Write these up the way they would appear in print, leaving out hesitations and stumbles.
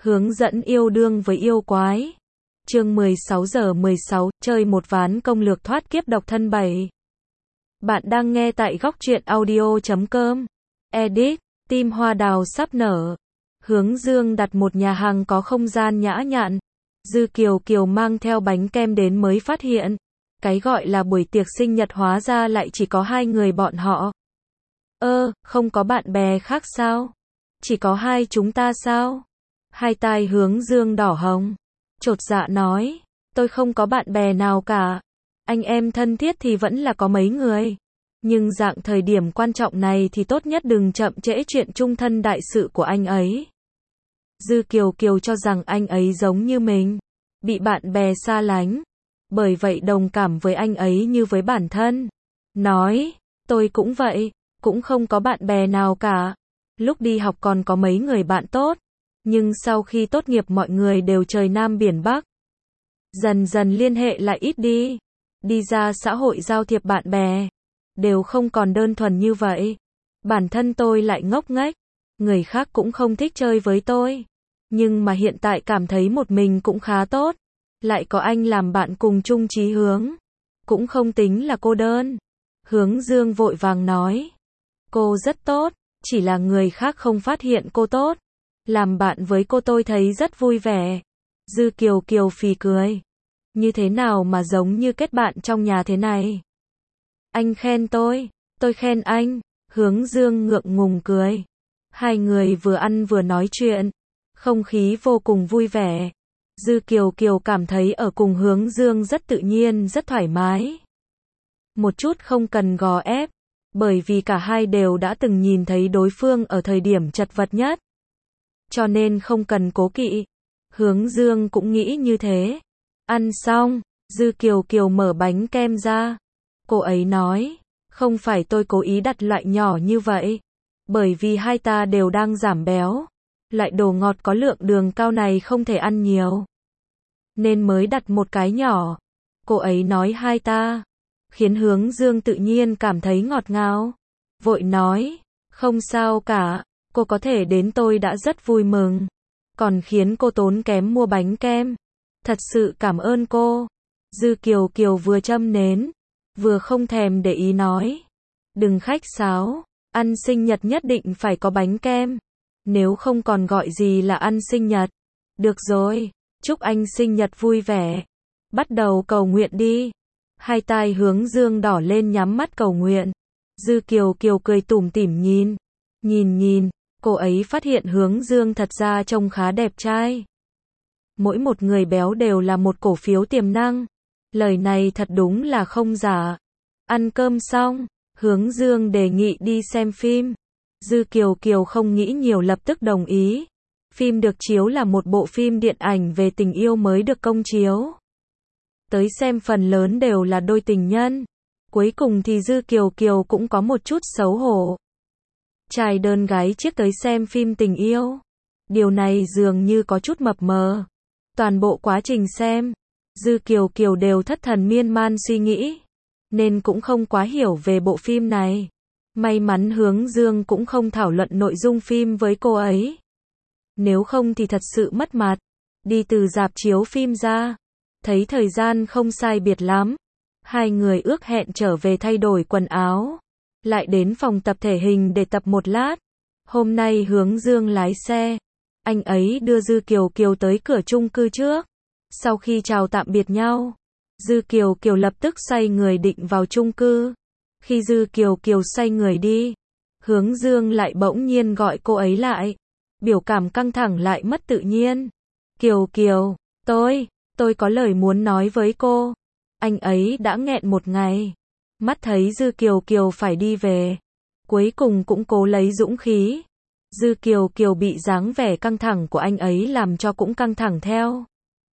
Hướng dẫn yêu đương với yêu quái. Chương 16:16, chơi một ván công lược thoát kiếp độc thân 7. Bạn đang nghe tại góc truyện audio.com. Edit, tim hoa đào sắp nở. Hướng Dương đặt một nhà hàng có không gian nhã nhặn. Dư Kiều Kiều mang theo bánh kem đến mới phát hiện. Cái gọi là buổi tiệc sinh nhật hóa ra lại chỉ có hai người bọn họ. Không có bạn bè khác sao? Chỉ có hai chúng ta sao? Hai tai Hướng Dương đỏ hồng. Chột dạ nói, tôi không có bạn bè nào cả. Anh em thân thiết thì vẫn là có mấy người. Nhưng dạng thời điểm quan trọng này thì tốt nhất đừng chậm trễ chuyện chung thân đại sự của anh ấy. Dư Kiều Kiều cho rằng anh ấy giống như mình, bị bạn bè xa lánh. Bởi vậy đồng cảm với anh ấy như với bản thân. Nói, tôi cũng vậy, cũng không có bạn bè nào cả. Lúc đi học còn có mấy người bạn tốt. Nhưng sau khi tốt nghiệp mọi người đều trời Nam biển Bắc. Dần dần liên hệ lại ít đi. Đi ra xã hội giao thiệp bạn bè. Đều không còn đơn thuần như vậy. Bản thân tôi lại ngốc nghếch. Người khác cũng không thích chơi với tôi. Nhưng mà hiện tại cảm thấy một mình cũng khá tốt. Lại có anh làm bạn cùng chung chí hướng. Cũng không tính là cô đơn. Hướng Dương vội vàng nói. Cô rất tốt. Chỉ là người khác không phát hiện cô tốt. Làm bạn với cô tôi thấy rất vui vẻ. Dư Kiều Kiều phì cười. Như thế nào mà giống như kết bạn trong nhà thế này? Anh khen tôi khen anh. Hướng Dương ngượng ngùng cười. Hai người vừa ăn vừa nói chuyện. Không khí vô cùng vui vẻ. Dư Kiều Kiều cảm thấy ở cùng Hướng Dương rất tự nhiên, rất thoải mái. Một chút không cần gò ép. Bởi vì cả hai đều đã từng nhìn thấy đối phương ở thời điểm chật vật nhất. Cho nên không cần cố kỵ. Hướng Dương cũng nghĩ như thế. Ăn xong, Dư Kiều Kiều mở bánh kem ra. Cô ấy nói, không phải tôi cố ý đặt loại nhỏ như vậy. Bởi vì hai ta đều đang giảm béo. Loại đồ ngọt có lượng đường cao này không thể ăn nhiều. Nên mới đặt một cái nhỏ. Cô ấy nói hai ta. Khiến Hướng Dương tự nhiên cảm thấy ngọt ngào. Vội nói, không sao cả. Cô có thể đến tôi đã rất vui mừng. Còn khiến cô tốn kém mua bánh kem. Thật sự cảm ơn cô. Dư Kiều Kiều vừa châm nến. Vừa không thèm để ý nói. Đừng khách sáo. Ăn sinh nhật nhất định phải có bánh kem. Nếu không còn gọi gì là ăn sinh nhật. Được rồi. Chúc anh sinh nhật vui vẻ. Bắt đầu cầu nguyện đi. Hai tai Hướng Dương đỏ lên nhắm mắt cầu nguyện. Dư Kiều Kiều cười tủm tỉm nhìn. Nhìn. Cô ấy phát hiện Hướng Dương thật ra trông khá đẹp trai. Mỗi một người béo đều là một cổ phiếu tiềm năng. Lời này thật đúng là không giả. Ăn cơm xong, Hướng Dương đề nghị đi xem phim. Dư Kiều Kiều không nghĩ nhiều lập tức đồng ý. Phim được chiếu là một bộ phim điện ảnh về tình yêu mới được công chiếu. Tới xem phần lớn đều là đôi tình nhân. Cuối cùng thì Dư Kiều Kiều cũng có một chút xấu hổ. Trai đơn gái chiếc tới xem phim tình yêu. Điều này dường như có chút mập mờ. Toàn bộ quá trình xem, Dư Kiều Kiều đều thất thần miên man suy nghĩ. Nên cũng không quá hiểu về bộ phim này. May mắn Hướng Dương cũng không thảo luận nội dung phim với cô ấy. Nếu không thì thật sự mất mặt. Đi từ rạp chiếu phim ra. Thấy thời gian không sai biệt lắm. Hai người ước hẹn trở về thay đổi quần áo. Lại đến phòng tập thể hình để tập một lát. Hôm nay Hướng Dương lái xe. Anh ấy đưa Dư Kiều Kiều tới cửa chung cư trước. Sau khi chào tạm biệt nhau, Dư Kiều Kiều lập tức xoay người định vào chung cư. Khi Dư Kiều Kiều xoay người đi, Hướng Dương lại bỗng nhiên gọi cô ấy lại. Biểu cảm căng thẳng lại mất tự nhiên. Kiều Kiều, tôi có lời muốn nói với cô. Anh ấy đã nghẹn một ngày. Mắt thấy Dư Kiều Kiều phải đi về. Cuối cùng cũng cố lấy dũng khí. Dư Kiều Kiều bị dáng vẻ căng thẳng của anh ấy làm cho cũng căng thẳng theo.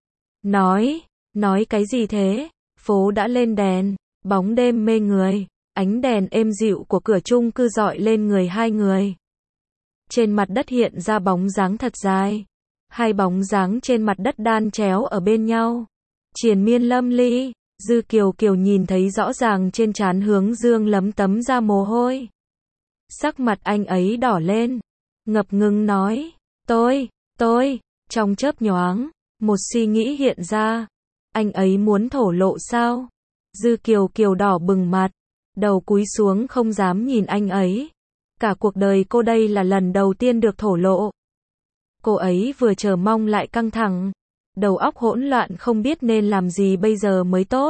Nói cái gì thế? Phố đã lên đèn, bóng đêm mê người, ánh đèn êm dịu của cửa chung cư rọi lên người hai người. Trên mặt đất hiện ra bóng dáng thật dài. Hai bóng dáng trên mặt đất đan chéo ở bên nhau. Triền miên lâm ly. Dư Kiều Kiều nhìn thấy rõ ràng trên trán Hướng Dương lấm tấm ra mồ hôi. Sắc mặt anh ấy đỏ lên. Ngập ngừng nói. Tôi Trong chớp nhoáng, một suy nghĩ hiện ra. Anh ấy muốn thổ lộ sao? Dư Kiều Kiều đỏ bừng mặt, đầu cúi xuống không dám nhìn anh ấy. Cả cuộc đời cô đây là lần đầu tiên được thổ lộ. Cô ấy vừa chờ mong lại căng thẳng, đầu óc hỗn loạn không biết nên làm gì bây giờ mới tốt.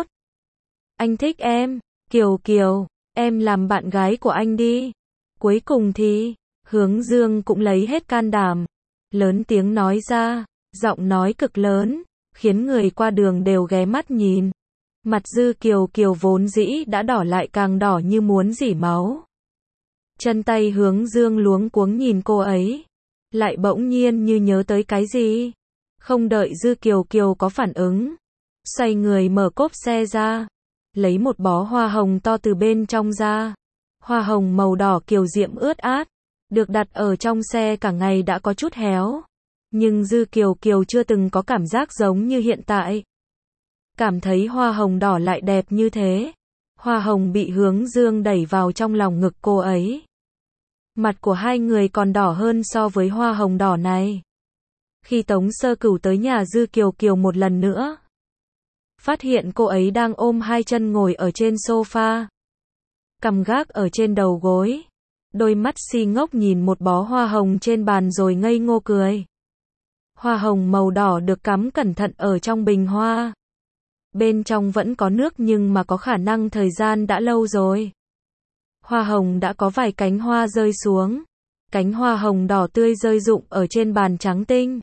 Anh thích em, Kiều Kiều, em làm bạn gái của anh đi. Cuối cùng thì, Hướng Dương cũng lấy hết can đảm, lớn tiếng nói ra, giọng nói cực lớn, khiến người qua đường đều ghé mắt nhìn. Mặt Dư Kiều Kiều vốn dĩ đã đỏ lại càng đỏ như muốn rỉ máu. Chân tay Hướng Dương luống cuống nhìn cô ấy, lại bỗng nhiên như nhớ tới cái gì. Không đợi Dư Kiều Kiều có phản ứng, xoay người mở cốp xe ra, lấy một bó hoa hồng to từ bên trong ra. Hoa hồng màu đỏ kiều diễm ướt át, được đặt ở trong xe cả ngày đã có chút héo. Nhưng Dư Kiều Kiều chưa từng có cảm giác giống như hiện tại. Cảm thấy hoa hồng đỏ lại đẹp như thế. Hoa hồng bị Hướng Dương đẩy vào trong lòng ngực cô ấy. Mặt của hai người còn đỏ hơn so với hoa hồng đỏ này. Khi Tống Sơ Cửu tới nhà Dư Kiều Kiều một lần nữa, phát hiện cô ấy đang ôm hai chân ngồi ở trên sofa, cằm gác ở trên đầu gối, đôi mắt si ngốc nhìn một bó hoa hồng trên bàn rồi ngây ngô cười. Hoa hồng màu đỏ được cắm cẩn thận ở trong bình hoa. Bên trong vẫn có nước nhưng mà có khả năng thời gian đã lâu rồi. Hoa hồng đã có vài cánh hoa rơi xuống. Cánh hoa hồng đỏ tươi rơi rụng ở trên bàn trắng tinh.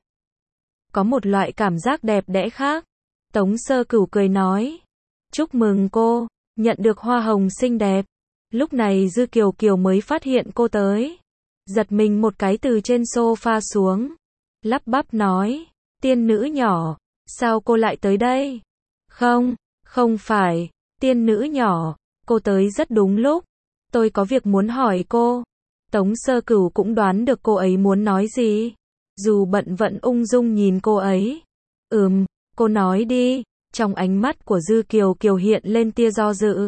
Có một loại cảm giác đẹp đẽ khác. Tống Sơ Cửu cười nói. Chúc mừng cô, nhận được hoa hồng xinh đẹp. Lúc này Dư Kiều Kiều mới phát hiện cô tới. Giật mình một cái từ trên sofa xuống. Lắp bắp nói. Tiên nữ nhỏ, sao cô lại tới đây? Không, không phải, tiên nữ nhỏ, cô tới rất đúng lúc. Tôi có việc muốn hỏi cô. Tống Sơ Cửu cũng đoán được cô ấy muốn nói gì. Dù bận vẫn ung dung nhìn cô ấy. Cô nói đi. Trong ánh mắt của Dư Kiều Kiều hiện lên tia do dự,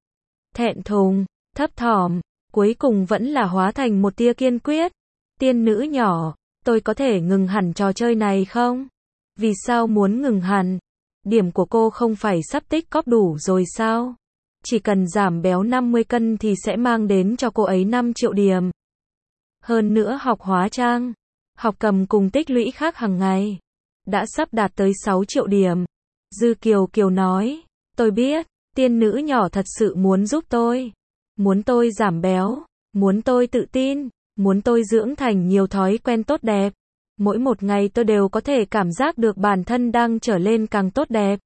thẹn thùng, thấp thỏm, cuối cùng vẫn là hóa thành một tia kiên quyết. Tiên nữ nhỏ, tôi có thể ngừng hẳn trò chơi này không? Vì sao muốn ngừng hẳn? Điểm của cô không phải sắp tích cóp đủ rồi sao? Chỉ cần giảm béo 50 cân thì sẽ mang đến cho cô ấy 5 triệu điểm. Hơn nữa học hóa trang, học cầm cùng tích lũy khác hàng ngày, đã sắp đạt tới 6 triệu điểm. Dư Kiều Kiều nói, tôi biết, tiên nữ nhỏ thật sự muốn giúp tôi. Muốn tôi giảm béo, muốn tôi tự tin, muốn tôi dưỡng thành nhiều thói quen tốt đẹp. Mỗi một ngày tôi đều có thể cảm giác được bản thân đang trở lên càng tốt đẹp.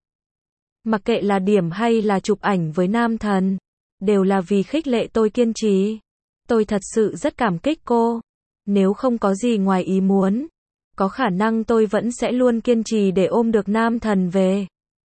Mặc kệ là điểm hay là chụp ảnh với nam thần, đều là vì khích lệ tôi kiên trì. Tôi thật sự rất cảm kích cô. Nếu không có gì ngoài ý muốn, có khả năng tôi vẫn sẽ luôn kiên trì để ôm được nam thần về.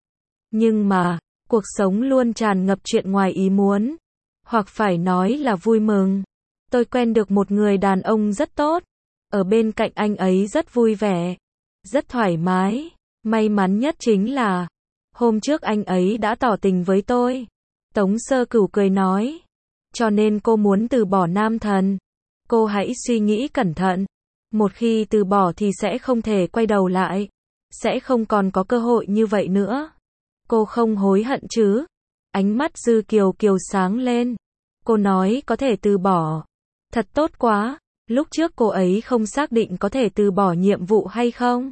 Nhưng mà, cuộc sống luôn tràn ngập chuyện ngoài ý muốn. Hoặc phải nói là vui mừng. Tôi quen được một người đàn ông rất tốt. Ở bên cạnh anh ấy rất vui vẻ, rất thoải mái. May mắn nhất chính là, hôm trước anh ấy đã tỏ tình với tôi. Tống Sơ Cửu cười nói. Cho nên cô muốn từ bỏ nam thần. Cô hãy suy nghĩ cẩn thận. Một khi từ bỏ thì sẽ không thể quay đầu lại. Sẽ không còn có cơ hội như vậy nữa. Cô không hối hận chứ? Ánh mắt Dư Kiều Kiều sáng lên. Cô nói có thể từ bỏ. Thật tốt quá. Lúc trước cô ấy không xác định có thể từ bỏ nhiệm vụ hay không.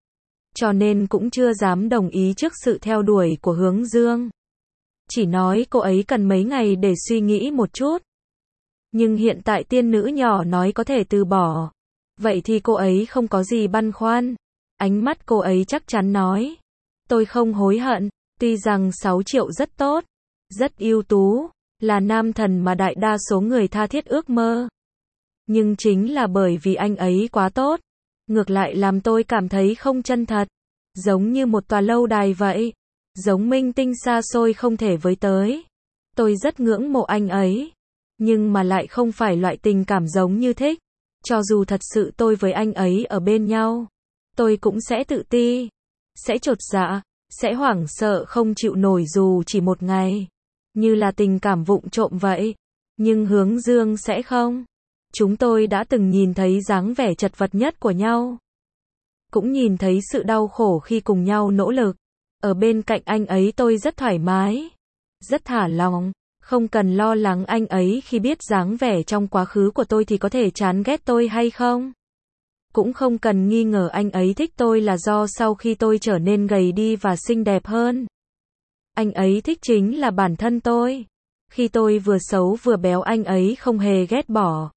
Cho nên cũng chưa dám đồng ý trước sự theo đuổi của Hướng Dương. Chỉ nói cô ấy cần mấy ngày để suy nghĩ một chút. Nhưng hiện tại tiên nữ nhỏ nói có thể từ bỏ. Vậy thì cô ấy không có gì băn khoăn. Ánh mắt cô ấy chắc chắn nói. Tôi không hối hận. Tuy rằng 6 triệu rất tốt, rất ưu tú, là nam thần mà đại đa số người tha thiết ước mơ. Nhưng chính là bởi vì anh ấy quá tốt, ngược lại làm tôi cảm thấy không chân thật. Giống như một tòa lâu đài vậy. Giống minh tinh xa xôi không thể với tới. Tôi rất ngưỡng mộ anh ấy. Nhưng mà lại không phải loại tình cảm giống như thích. Cho dù thật sự tôi với anh ấy ở bên nhau, tôi cũng sẽ tự ti, sẽ chột dạ, sẽ hoảng sợ không chịu nổi dù chỉ một ngày. Như là tình cảm vụng trộm vậy. Nhưng Hướng Dương sẽ không. Chúng tôi đã từng nhìn thấy dáng vẻ chật vật nhất của nhau. cũng nhìn thấy sự đau khổ khi cùng nhau nỗ lực. Ở bên cạnh anh ấy tôi rất thoải mái, rất thả lòng, không cần lo lắng anh ấy khi biết dáng vẻ trong quá khứ của tôi thì có thể chán ghét tôi hay không. Cũng không cần nghi ngờ anh ấy thích tôi là do sau khi tôi trở nên gầy đi và xinh đẹp hơn. Anh ấy thích chính là bản thân tôi. Khi tôi vừa xấu vừa béo anh ấy không hề ghét bỏ.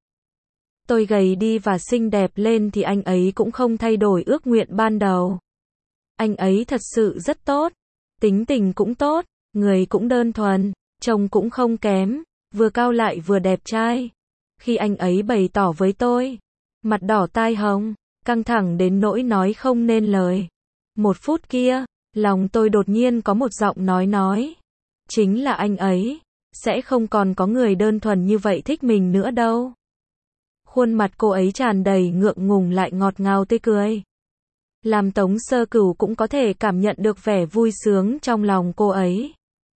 Tôi gầy đi và xinh đẹp lên thì anh ấy cũng không thay đổi ước nguyện ban đầu. Anh ấy thật sự rất tốt, tính tình cũng tốt, người cũng đơn thuần, trông cũng không kém, vừa cao lại vừa đẹp trai. Khi anh ấy bày tỏ với tôi, mặt đỏ tai hồng, căng thẳng đến nỗi nói không nên lời. Một phút kia, lòng tôi đột nhiên có một giọng nói. Chính là anh ấy, sẽ không còn có người đơn thuần như vậy thích mình nữa đâu. Khuôn mặt cô ấy tràn đầy ngượng ngùng lại ngọt ngào tươi cười. Làm Tống Sơ Cửu cũng có thể cảm nhận được vẻ vui sướng trong lòng cô ấy.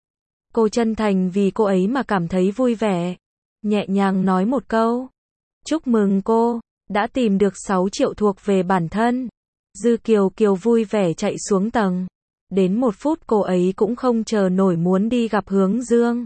Cô chân thành vì cô ấy mà cảm thấy vui vẻ. Nhẹ nhàng nói một câu. Chúc mừng cô, đã tìm được 6 triệu thuộc về bản thân. Dư Kiều Kiều vui vẻ chạy xuống tầng. Đến 1 phút cô ấy cũng không chờ nổi muốn đi gặp Hướng Dương.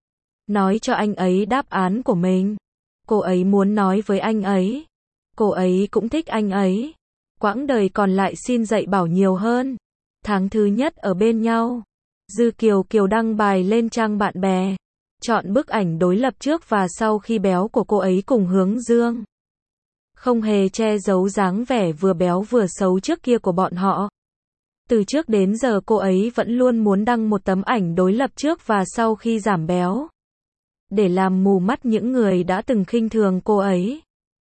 Nói cho anh ấy đáp án của mình. Cô ấy muốn nói với anh ấy. Cô ấy cũng thích anh ấy. Quãng đời còn lại xin dạy bảo nhiều hơn. Tháng thứ nhất ở bên nhau. Dư Kiều Kiều đăng bài lên trang bạn bè. Chọn bức ảnh đối lập trước và sau khi béo của cô ấy cùng Hướng Dương. Không hề che giấu dáng vẻ vừa béo vừa xấu trước kia của bọn họ. Từ trước đến giờ cô ấy vẫn luôn muốn đăng một tấm ảnh đối lập trước và sau khi giảm béo. Để làm mù mắt những người đã từng khinh thường cô ấy.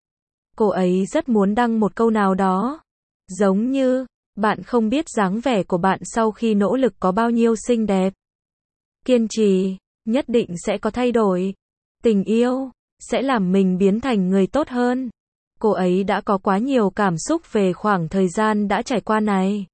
Cô ấy rất muốn đăng một câu nào đó. Giống như, bạn không biết dáng vẻ của bạn sau khi nỗ lực có bao nhiêu xinh đẹp. Kiên trì, nhất định sẽ có thay đổi. Tình yêu, sẽ làm mình biến thành người tốt hơn. Cô ấy đã có quá nhiều cảm xúc về khoảng thời gian đã trải qua này.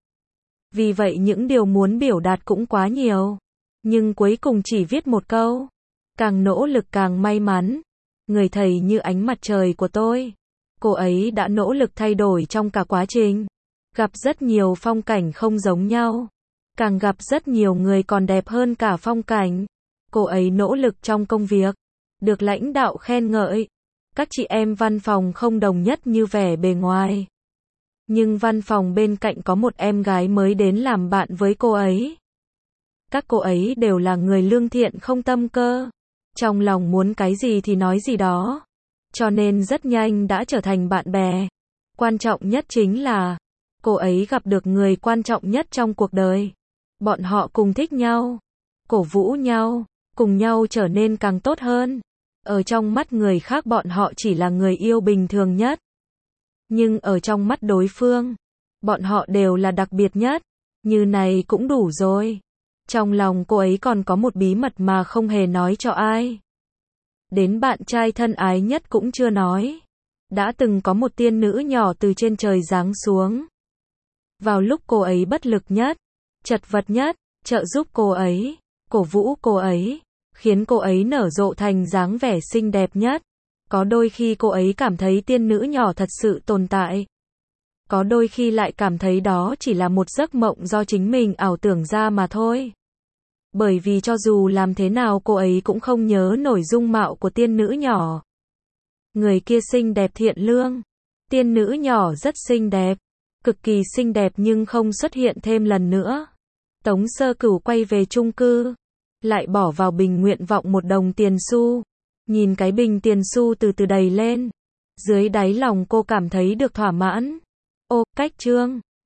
Vì vậy những điều muốn biểu đạt cũng quá nhiều. Nhưng cuối cùng chỉ viết một câu. Càng nỗ lực càng may mắn. Người thầy như ánh mặt trời của tôi. Cô ấy đã nỗ lực thay đổi trong cả quá trình. Gặp rất nhiều phong cảnh không giống nhau. Càng gặp rất nhiều người còn đẹp hơn cả phong cảnh. Cô ấy nỗ lực trong công việc. Được lãnh đạo khen ngợi. Các chị em văn phòng không đồng nhất như vẻ bề ngoài. Nhưng văn phòng bên cạnh có một em gái mới đến làm bạn với cô ấy. Các cô ấy đều là người lương thiện không tâm cơ. Trong lòng muốn cái gì thì nói gì đó. Cho nên rất nhanh đã trở thành bạn bè. Quan trọng nhất chính là, cô ấy gặp được người quan trọng nhất trong cuộc đời. Bọn họ cùng thích nhau, cổ vũ nhau, cùng nhau trở nên càng tốt hơn. Ở trong mắt người khác bọn họ chỉ là người yêu bình thường nhất. Nhưng ở trong mắt đối phương, bọn họ đều là đặc biệt nhất. Như này cũng đủ rồi. Trong lòng cô ấy còn có một bí mật mà không hề nói cho ai. Đến bạn trai thân ái nhất cũng chưa nói. Đã từng có một tiên nữ nhỏ từ trên trời giáng xuống. Vào lúc cô ấy bất lực nhất, chật vật nhất, trợ giúp cô ấy, cổ vũ cô ấy, khiến cô ấy nở rộ thành dáng vẻ xinh đẹp nhất. Có đôi khi cô ấy cảm thấy tiên nữ nhỏ thật sự tồn tại. Có đôi khi lại cảm thấy đó chỉ là một giấc mộng do chính mình ảo tưởng ra mà thôi. Bởi vì cho dù làm thế nào cô ấy cũng không nhớ nổi dung mạo của tiên nữ nhỏ. Người kia xinh đẹp thiện lương. Tiên nữ nhỏ rất xinh đẹp. Cực kỳ xinh đẹp nhưng không xuất hiện thêm lần nữa. Tống Sơ Cửu quay về chung cư. Lại bỏ vào bình nguyện vọng 1 đồng tiền xu. Nhìn cái bình tiền xu từ từ đầy lên. Dưới đáy lòng cô cảm thấy được thỏa mãn. Ô, cách chương.